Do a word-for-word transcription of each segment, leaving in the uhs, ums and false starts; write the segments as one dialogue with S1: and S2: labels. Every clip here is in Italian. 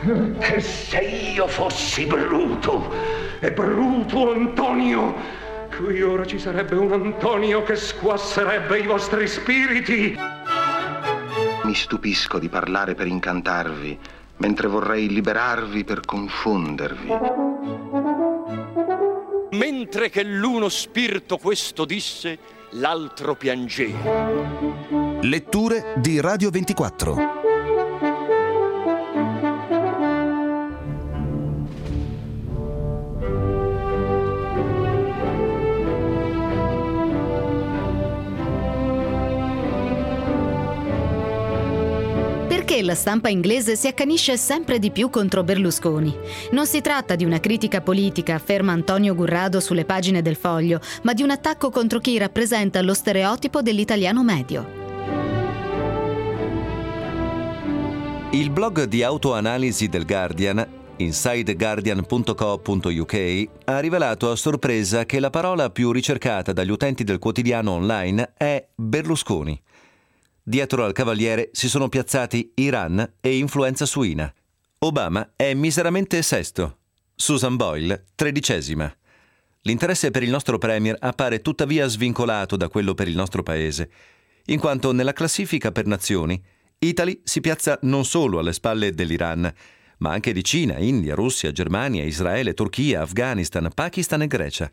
S1: Che se io fossi Bruto, e Bruto Antonio, qui ora ci sarebbe un Antonio che squasserebbe i vostri spiriti.
S2: Mi stupisco di parlare per incantarvi, mentre vorrei liberarvi per confondervi.
S3: Mentre che l'uno spirito questo disse, l'altro piangeva.
S4: Letture di Radio ventiquattro.
S5: Perché la stampa inglese si accanisce sempre di più contro Berlusconi? Non si tratta di una critica politica, afferma Antonio Gurrado sulle pagine del Foglio, ma di un attacco contro chi rappresenta lo stereotipo dell'italiano medio.
S6: Il blog di autoanalisi del Guardian, inside guardian punto co punto u k, ha rivelato a sorpresa che la parola più ricercata dagli utenti del quotidiano online è Berlusconi. Dietro al cavaliere si sono piazzati Iran e influenza suina. Obama è miseramente sesto. Susan Boyle, tredicesima. L'interesse per il nostro premier appare tuttavia svincolato da quello per il nostro paese, in quanto nella classifica per nazioni Italy si piazza non solo alle spalle dell'Iran, ma anche di Cina, India, Russia, Germania, Israele, Turchia, Afghanistan, Pakistan e Grecia.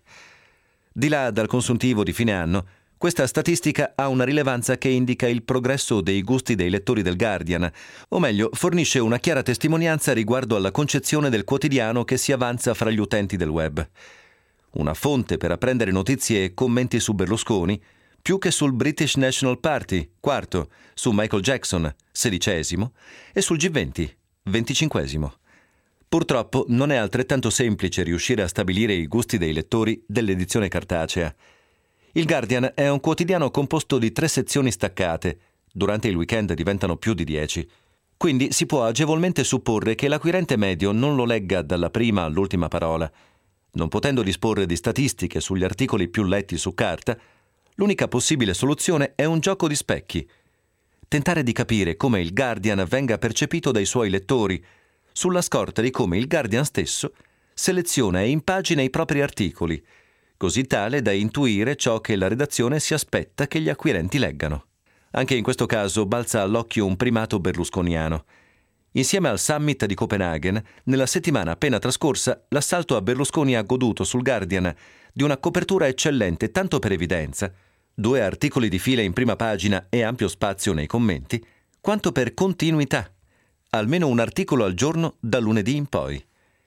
S6: Di là dal consuntivo di fine anno, questa statistica ha una rilevanza che indica il progresso dei gusti dei lettori del Guardian, o meglio, fornisce una chiara testimonianza riguardo alla concezione del quotidiano che si avanza fra gli utenti del web. Una fonte per apprendere notizie e commenti su Berlusconi, più che sul British National Party, quarto, su Michael Jackson, sedicesimo, e sul G venti, venticinquesimo. Purtroppo non è altrettanto semplice riuscire a stabilire i gusti dei lettori dell'edizione cartacea. Il Guardian è un quotidiano composto di tre sezioni staccate, durante il weekend diventano più di dieci. Quindi si può agevolmente supporre che l'acquirente medio non lo legga dalla prima all'ultima parola. Non potendo disporre di statistiche sugli articoli più letti su carta, l'unica possibile soluzione è un gioco di specchi. Tentare di capire come il Guardian venga percepito dai suoi lettori, sulla scorta di come il Guardian stesso seleziona e impagina i propri articoli, così tale da intuire ciò che la redazione si aspetta che gli acquirenti leggano. Anche in questo caso balza all'occhio un primato berlusconiano. Insieme al summit di Copenaghen, nella settimana appena trascorsa, l'assalto a Berlusconi ha goduto sul Guardian di una copertura eccellente tanto per evidenza, due articoli di fila in prima pagina e ampio spazio nei commenti, quanto per continuità, almeno un articolo al giorno da lunedì in poi.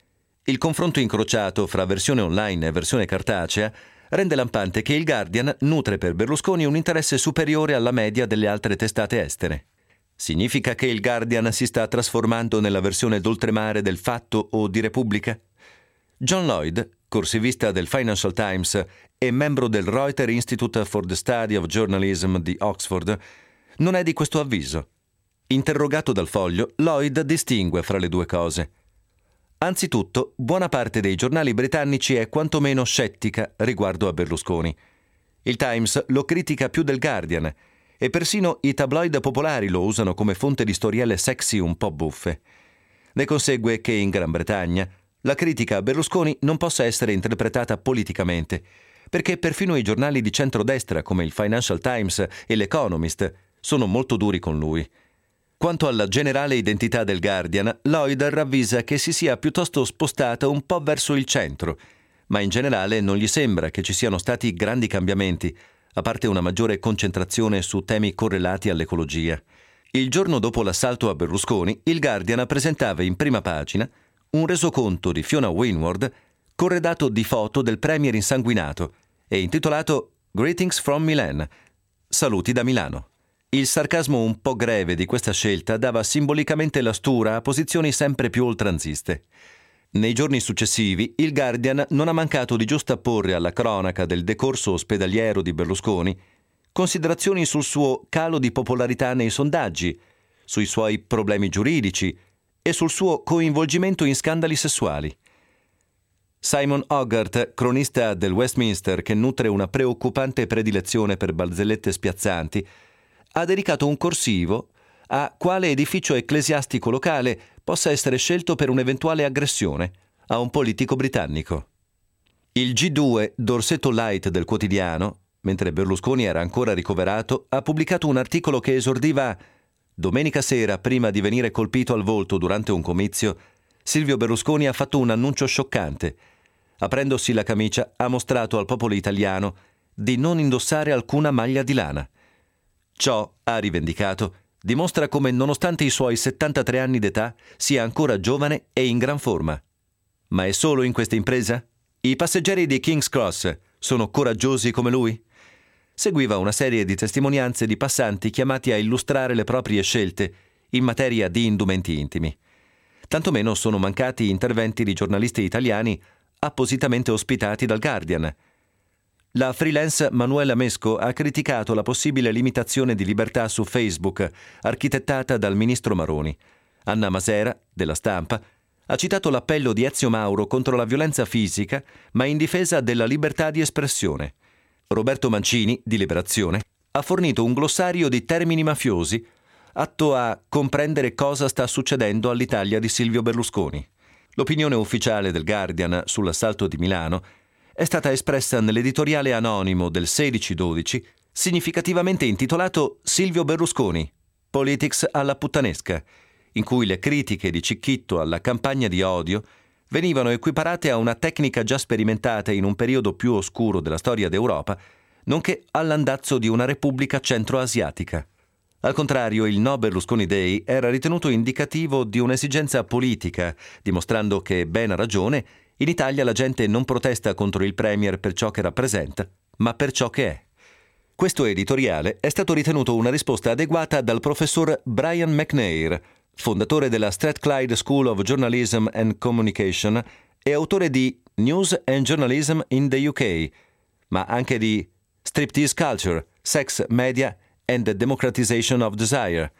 S6: Il confronto incrociato fra versione online e versione cartacea rende lampante che il Guardian nutre per Berlusconi un interesse superiore alla media delle altre testate estere. Significa che il Guardian si sta trasformando nella versione d'oltremare del Fatto o di Repubblica? John Lloyd, corsivista del Financial Times e membro del Reuters Institute for the Study of Journalism di Oxford, non è di questo avviso. Interrogato dal Foglio, Lloyd distingue fra le due cose. Anzitutto, buona parte dei giornali britannici è quantomeno scettica riguardo a Berlusconi. Il Times lo critica più del Guardian e persino i tabloid popolari lo usano come fonte di storielle sexy un po' buffe. Ne consegue che in Gran Bretagna la critica a Berlusconi non possa essere interpretata politicamente, perché perfino i giornali di centrodestra come il Financial Times e l'Economist sono molto duri con lui. Quanto alla generale identità del Guardian, Lloyd ravvisa che si sia piuttosto spostata un po' verso il centro, ma in generale non gli sembra che ci siano stati grandi cambiamenti, a parte una maggiore concentrazione su temi correlati all'ecologia. Il giorno dopo l'assalto a Berlusconi, il Guardian presentava in prima pagina un resoconto di Fiona Wainward corredato di foto del premier insanguinato e intitolato Greetings from Milan, saluti da Milano. Il sarcasmo un po' greve di questa scelta dava simbolicamente la stura a posizioni sempre più oltranziste. Nei giorni successivi, il Guardian non ha mancato di giustapporre alla cronaca del decorso ospedaliero di Berlusconi considerazioni sul suo calo di popolarità nei sondaggi, sui suoi problemi giuridici e sul suo coinvolgimento in scandali sessuali. Simon Hogarth, cronista del Westminster che nutre una preoccupante predilezione per barzellette spiazzanti, ha dedicato un corsivo a quale edificio ecclesiastico locale possa essere scelto per un'eventuale aggressione a un politico britannico. Il G due Dorsetto Light del quotidiano, mentre Berlusconi era ancora ricoverato, ha pubblicato un articolo che esordiva: «Domenica sera, prima di venire colpito al volto durante un comizio, Silvio Berlusconi ha fatto un annuncio scioccante. Aprendosi la camicia, ha mostrato al popolo italiano di non indossare alcuna maglia di lana. Ciò, ha rivendicato, dimostra come, nonostante i suoi settantatré anni d'età, sia ancora giovane e in gran forma. Ma è solo in questa impresa? I passeggeri di King's Cross sono coraggiosi come lui?» Seguiva una serie di testimonianze di passanti chiamati a illustrare le proprie scelte in materia di indumenti intimi. Tantomeno sono mancati interventi di giornalisti italiani appositamente ospitati dal Guardian. La freelance Manuela Mesco ha criticato la possibile limitazione di libertà su Facebook, architettata dal ministro Maroni. Anna Masera, della Stampa, ha citato l'appello di Ezio Mauro contro la violenza fisica, ma in difesa della libertà di espressione. Roberto Mancini, di Liberazione, ha fornito un glossario di termini mafiosi atto a comprendere cosa sta succedendo all'Italia di Silvio Berlusconi. L'opinione ufficiale del Guardian sull'assalto di Milano è stata espressa nell'editoriale anonimo del sedici dodici, significativamente intitolato Silvio Berlusconi, Politics alla puttanesca, in cui le critiche di Cicchitto alla campagna di odio venivano equiparate a una tecnica già sperimentata in un periodo più oscuro della storia d'Europa, nonché all'andazzo di una repubblica centroasiatica. Al contrario, il No Berlusconi Day era ritenuto indicativo di un'esigenza politica, dimostrando che, ben a ragione, in Italia la gente non protesta contro il Premier per ciò che rappresenta, ma per ciò che è. Questo editoriale è stato ritenuto una risposta adeguata dal professor Brian McNair, fondatore della Strathclyde School of Journalism and Communication e autore di News and Journalism in the U K, ma anche di Striptease Culture, Sex, Media and the Democratization of Desire.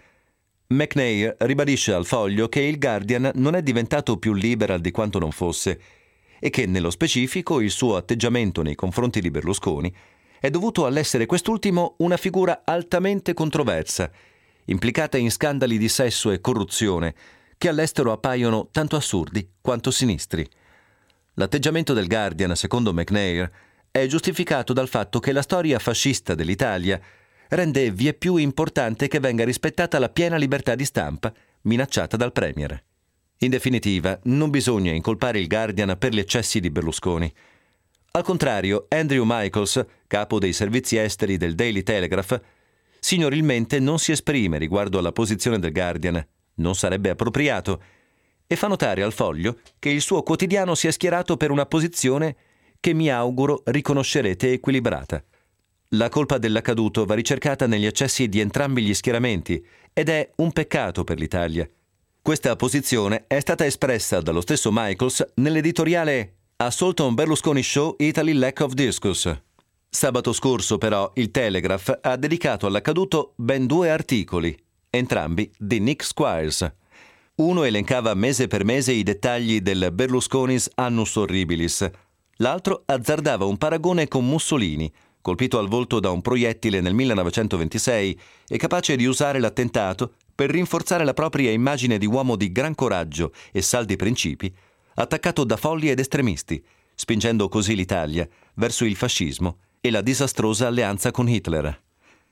S6: McNair ribadisce al Foglio che il Guardian non è diventato più liberal di quanto non fosse e che, nello specifico, il suo atteggiamento nei confronti di Berlusconi è dovuto all'essere quest'ultimo una figura altamente controversa, implicata in scandali di sesso e corruzione che all'estero appaiono tanto assurdi quanto sinistri. L'atteggiamento del Guardian, secondo McNair, è giustificato dal fatto che la storia fascista dell'Italia rende vieppiù importante che venga rispettata la piena libertà di stampa minacciata dal Premier. In definitiva, non bisogna incolpare il Guardian per gli eccessi di Berlusconi. Al contrario, Andrew Michaels, capo dei servizi esteri del Daily Telegraph, signorilmente non si esprime riguardo alla posizione del Guardian, non sarebbe appropriato, e fa notare al Foglio che il suo quotidiano si è schierato per una posizione che mi auguro riconoscerete equilibrata. La colpa dell'accaduto va ricercata negli eccessi di entrambi gli schieramenti ed è un peccato per l'Italia. Questa posizione è stata espressa dallo stesso Michaels nell'editoriale Assault on Berlusconi Show Italy Lack of Discourse. Sabato scorso, però, il Telegraph ha dedicato all'accaduto ben due articoli, entrambi di Nick Squires. Uno elencava mese per mese i dettagli del Berlusconi's Annus Horribilis, l'altro azzardava un paragone con Mussolini, colpito al volto da un proiettile nel millenovecentoventisei e capace di usare l'attentato per rinforzare la propria immagine di uomo di gran coraggio e saldi principi, attaccato da folli ed estremisti, spingendo così l'Italia verso il fascismo e la disastrosa alleanza con Hitler.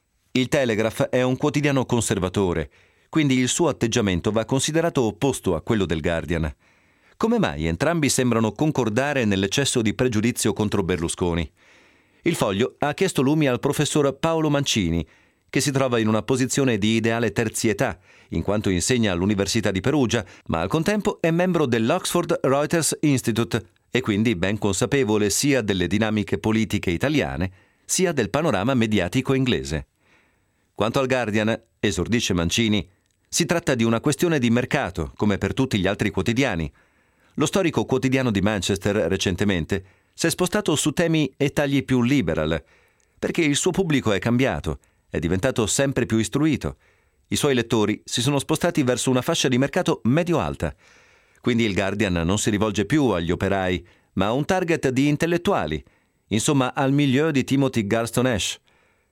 S6: Il Telegraph è un quotidiano conservatore, quindi il suo atteggiamento va considerato opposto a quello del Guardian. Come mai entrambi sembrano concordare nell'eccesso di pregiudizio contro Berlusconi? Il Foglio ha chiesto lumi al professor Paolo Mancini, che si trova in una posizione di ideale terzietà, in quanto insegna all'Università di Perugia, ma al contempo è membro dell'Oxford Reuters Institute e quindi ben consapevole sia delle dinamiche politiche italiane, sia del panorama mediatico inglese. Quanto al Guardian, esordisce Mancini, si tratta di una questione di mercato, come per tutti gli altri quotidiani. Lo storico quotidiano di Manchester, recentemente, si è spostato su temi e tagli più liberal, perché il suo pubblico è cambiato, è diventato sempre più istruito. I suoi lettori si sono spostati verso una fascia di mercato medio-alta. Quindi il Guardian non si rivolge più agli operai, ma a un target di intellettuali, insomma al milieu di Timothy Garston Ash.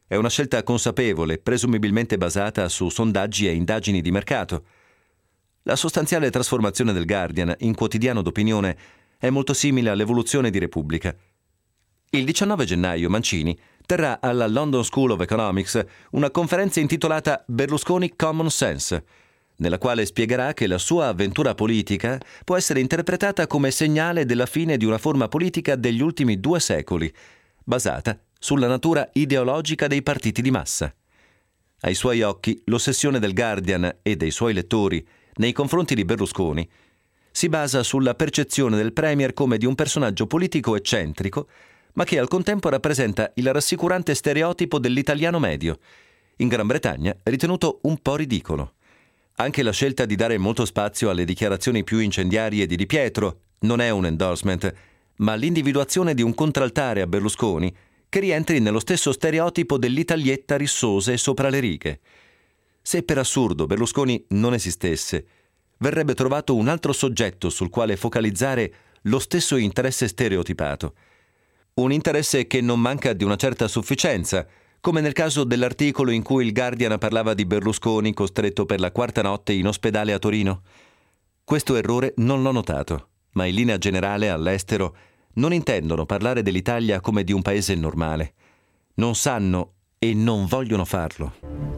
S6: È una scelta consapevole, presumibilmente basata su sondaggi e indagini di mercato. La sostanziale trasformazione del Guardian in quotidiano d'opinione è molto simile all'evoluzione di Repubblica. Il diciannove gennaio Mancini terrà alla London School of Economics una conferenza intitolata Berlusconi Common Sense, nella quale spiegherà che la sua avventura politica può essere interpretata come segnale della fine di una forma politica degli ultimi due secoli, basata sulla natura ideologica dei partiti di massa. Ai suoi occhi, l'ossessione del Guardian e dei suoi lettori nei confronti di Berlusconi si basa sulla percezione del premier come di un personaggio politico eccentrico, ma che al contempo rappresenta il rassicurante stereotipo dell'italiano medio, in Gran Bretagna ritenuto un po' ridicolo. Anche la scelta di dare molto spazio alle dichiarazioni più incendiarie di Di Pietro non è un endorsement, ma l'individuazione di un contraltare a Berlusconi che rientri nello stesso stereotipo dell'italietta rissosa e sopra le righe. Se per assurdo Berlusconi non esistesse, verrebbe trovato un altro soggetto sul quale focalizzare lo stesso interesse stereotipato. Un interesse che non manca di una certa sufficienza, come nel caso dell'articolo in cui il Guardian parlava di Berlusconi costretto per la quarta notte in ospedale a Torino. Questo errore non l'ho notato, ma in linea generale all'estero non intendono parlare dell'Italia come di un paese normale. Non sanno e non vogliono farlo.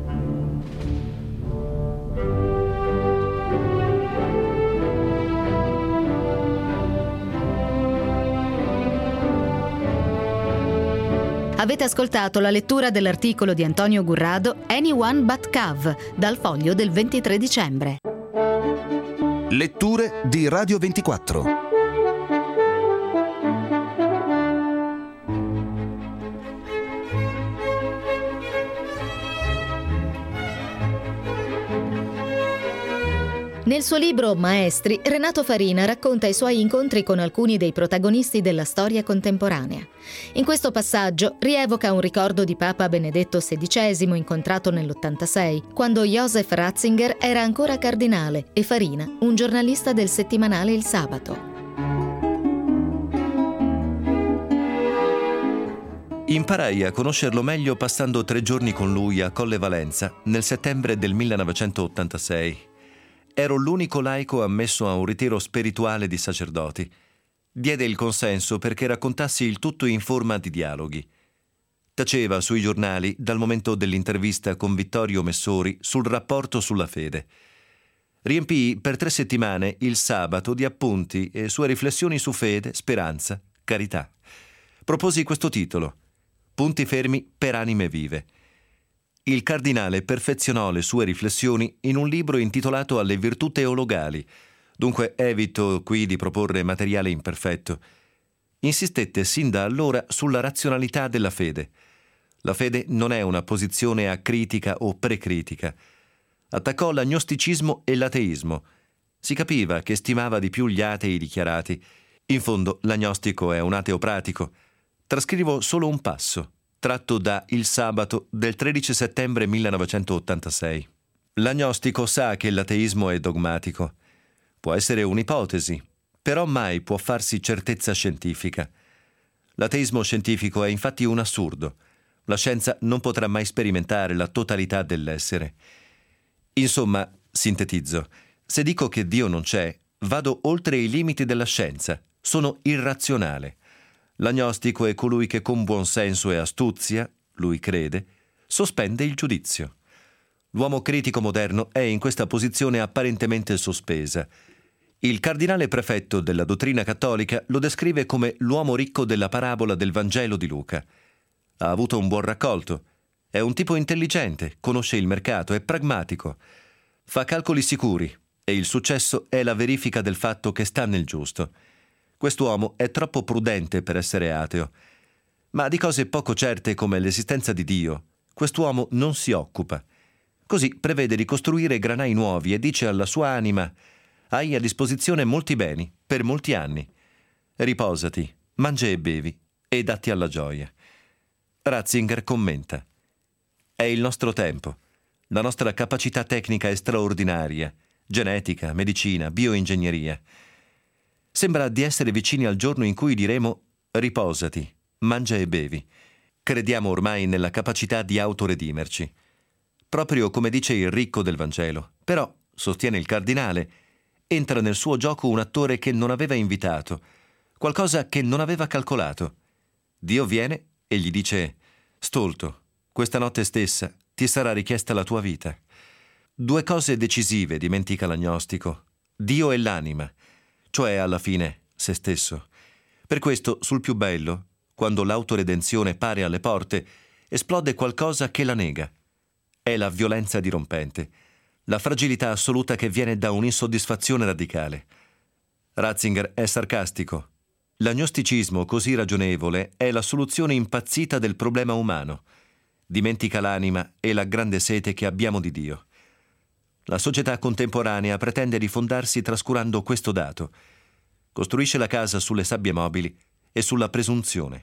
S5: Avete ascoltato la lettura dell'articolo di Antonio Gurrado Anyone But Cav, dal Foglio del ventitré dicembre.
S4: Letture di Radio ventiquattro.
S5: Nel suo libro Maestri, Renato Farina racconta i suoi incontri con alcuni dei protagonisti della storia contemporanea. In questo passaggio rievoca un ricordo di Papa Benedetto sedicesimo incontrato nell'ottantasei, quando Joseph Ratzinger era ancora cardinale e Farina un giornalista del settimanale Il Sabato.
S6: Imparai a conoscerlo meglio passando tre giorni con lui a Colle Valenza nel settembre del millenovecentottantasei. Ero l'unico laico ammesso a un ritiro spirituale di sacerdoti. Diede il consenso perché raccontassi il tutto in forma di dialoghi. Taceva sui giornali dal momento dell'intervista con Vittorio Messori sul rapporto sulla fede. Riempii per tre settimane il Sabato di appunti e sue riflessioni su fede, speranza, carità. Proposi questo titolo: Punti fermi per anime vive. Il cardinale perfezionò le sue riflessioni in un libro intitolato Alle virtù teologali, dunque evito qui di proporre materiale imperfetto. Insistette sin da allora sulla razionalità della fede. La fede non è una posizione acritica o precritica. Attaccò l'agnosticismo e l'ateismo. Si capiva che stimava di più gli atei dichiarati. In fondo, l'agnostico è un ateo pratico. Trascrivo solo un passo, tratto da Il Sabato del tredici settembre millenovecentottantasei. L'agnostico sa che l'ateismo è dogmatico. Può essere un'ipotesi, però mai può farsi certezza scientifica. L'ateismo scientifico è infatti un assurdo. La scienza non potrà mai sperimentare la totalità dell'essere. Insomma, sintetizzo, se dico che Dio non c'è, vado oltre i limiti della scienza. Sono irrazionale. L'agnostico è colui che con buon senso e astuzia, lui crede, sospende il giudizio. L'uomo critico moderno è in questa posizione apparentemente sospesa. Il cardinale prefetto della dottrina cattolica lo descrive come l'uomo ricco della parabola del Vangelo di Luca. Ha avuto un buon raccolto. È un tipo intelligente, conosce il mercato, è pragmatico. Fa calcoli sicuri e il successo è la verifica del fatto che sta nel giusto. Quest'uomo è troppo prudente per essere ateo. Ma di cose poco certe come l'esistenza di Dio, quest'uomo non si occupa. Così prevede di costruire granai nuovi e dice alla sua anima: hai a disposizione molti beni, per molti anni. Riposati, mangia e bevi, e datti alla gioia. Ratzinger commenta: è il nostro tempo. La nostra capacità tecnica è straordinaria. Genetica, medicina, bioingegneria. Sembra di essere vicini al giorno in cui diremo: riposati, mangia e bevi. crediamo ormai nella capacità di autoredimerci. Proprio come dice il ricco del Vangelo. Però, sostiene il cardinale, entra nel suo gioco un attore che non aveva invitato, qualcosa che non aveva calcolato. Dio viene e gli dice: «Stolto, questa notte stessa ti sarà richiesta la tua vita». Due cose decisive dimentica l'agnostico: Dio e l'anima, cioè alla fine se stesso. Per questo, sul più bello, quando l'autoredenzione pare alle porte, esplode qualcosa che la nega. È la violenza dirompente, la fragilità assoluta che viene da un'insoddisfazione radicale. Ratzinger è sarcastico. L'agnosticismo così ragionevole è la soluzione impazzita del problema umano. Dimentica l'anima e la grande sete che abbiamo di Dio. La società contemporanea pretende di fondarsi trascurando questo dato. Costruisce la casa sulle sabbie mobili e sulla presunzione.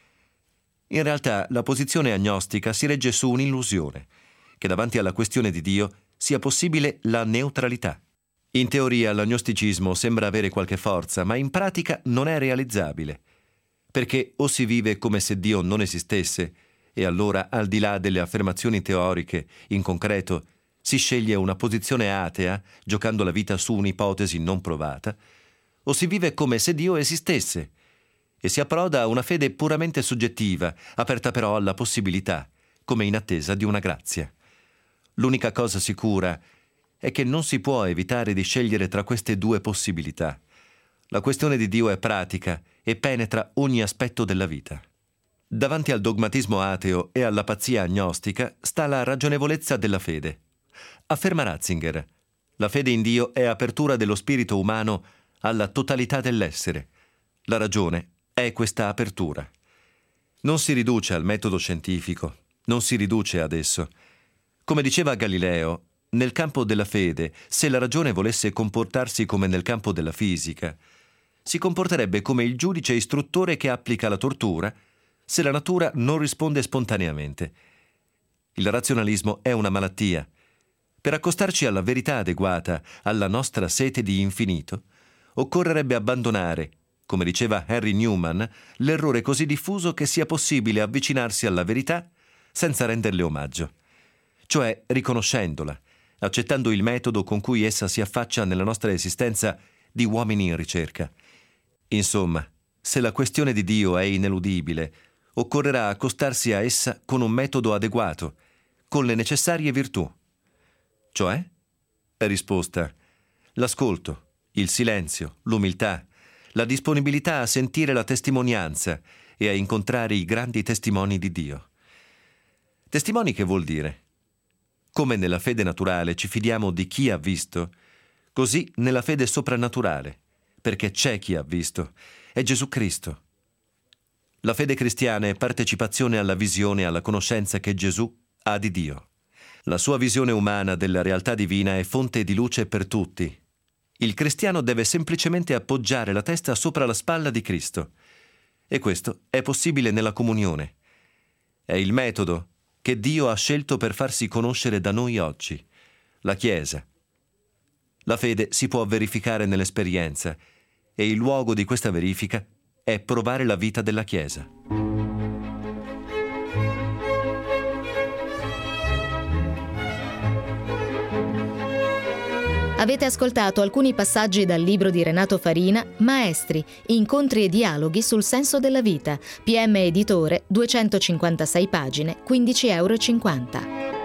S6: In realtà la posizione agnostica si regge su un'illusione, che davanti alla questione di Dio sia possibile la neutralità. In teoria l'agnosticismo sembra avere qualche forza, ma in pratica non è realizzabile, perché o si vive come se Dio non esistesse, e allora, al di là delle affermazioni teoriche, in concreto, si sceglie una posizione atea, giocando la vita su un'ipotesi non provata, o si vive come se Dio esistesse, e si approda a una fede puramente soggettiva, aperta però alla possibilità, come in attesa di una grazia. L'unica cosa sicura è che non si può evitare di scegliere tra queste due possibilità. La questione di Dio è pratica e penetra ogni aspetto della vita. Davanti al dogmatismo ateo e alla pazzia agnostica sta la ragionevolezza della fede. Afferma Ratzinger: la fede in Dio è apertura dello spirito umano alla totalità dell'essere. La ragione è questa apertura. Non si riduce al metodo scientifico, non si riduce ad esso. Come diceva Galileo, nel campo della fede, se la ragione volesse comportarsi come nel campo della fisica, si comporterebbe come il giudice istruttore che applica la tortura se la natura non risponde spontaneamente. Il razionalismo è una malattia. Per accostarci alla verità adeguata alla nostra sete di infinito, occorrerebbe abbandonare, come diceva Henry Newman, l'errore così diffuso che sia possibile avvicinarsi alla verità senza renderle omaggio, cioè riconoscendola, accettando il metodo con cui essa si affaccia nella nostra esistenza di uomini in ricerca. Insomma, se la questione di Dio è ineludibile, occorrerà accostarsi a essa con un metodo adeguato, con le necessarie virtù. Cioè? Risposta: l'ascolto, il silenzio, l'umiltà, la disponibilità a sentire la testimonianza e a incontrare i grandi testimoni di Dio. Testimoni che vuol dire? Come nella fede naturale ci fidiamo di chi ha visto, così nella fede soprannaturale, perché c'è chi ha visto, è Gesù Cristo. La fede cristiana è partecipazione alla visione e alla conoscenza che Gesù ha di Dio. La sua visione umana della realtà divina è fonte di luce per tutti. Il cristiano deve semplicemente appoggiare la testa sopra la spalla di Cristo. E questo è possibile nella comunione. È il metodo che Dio ha scelto per farsi conoscere da noi oggi, la Chiesa. La fede si può verificare nell'esperienza e il luogo di questa verifica è provare la vita della Chiesa.
S5: Avete ascoltato alcuni passaggi dal libro di Renato Farina, Maestri, incontri e dialoghi sul senso della vita, P M Editore, duecentocinquantasei pagine, quindici euro e cinquanta.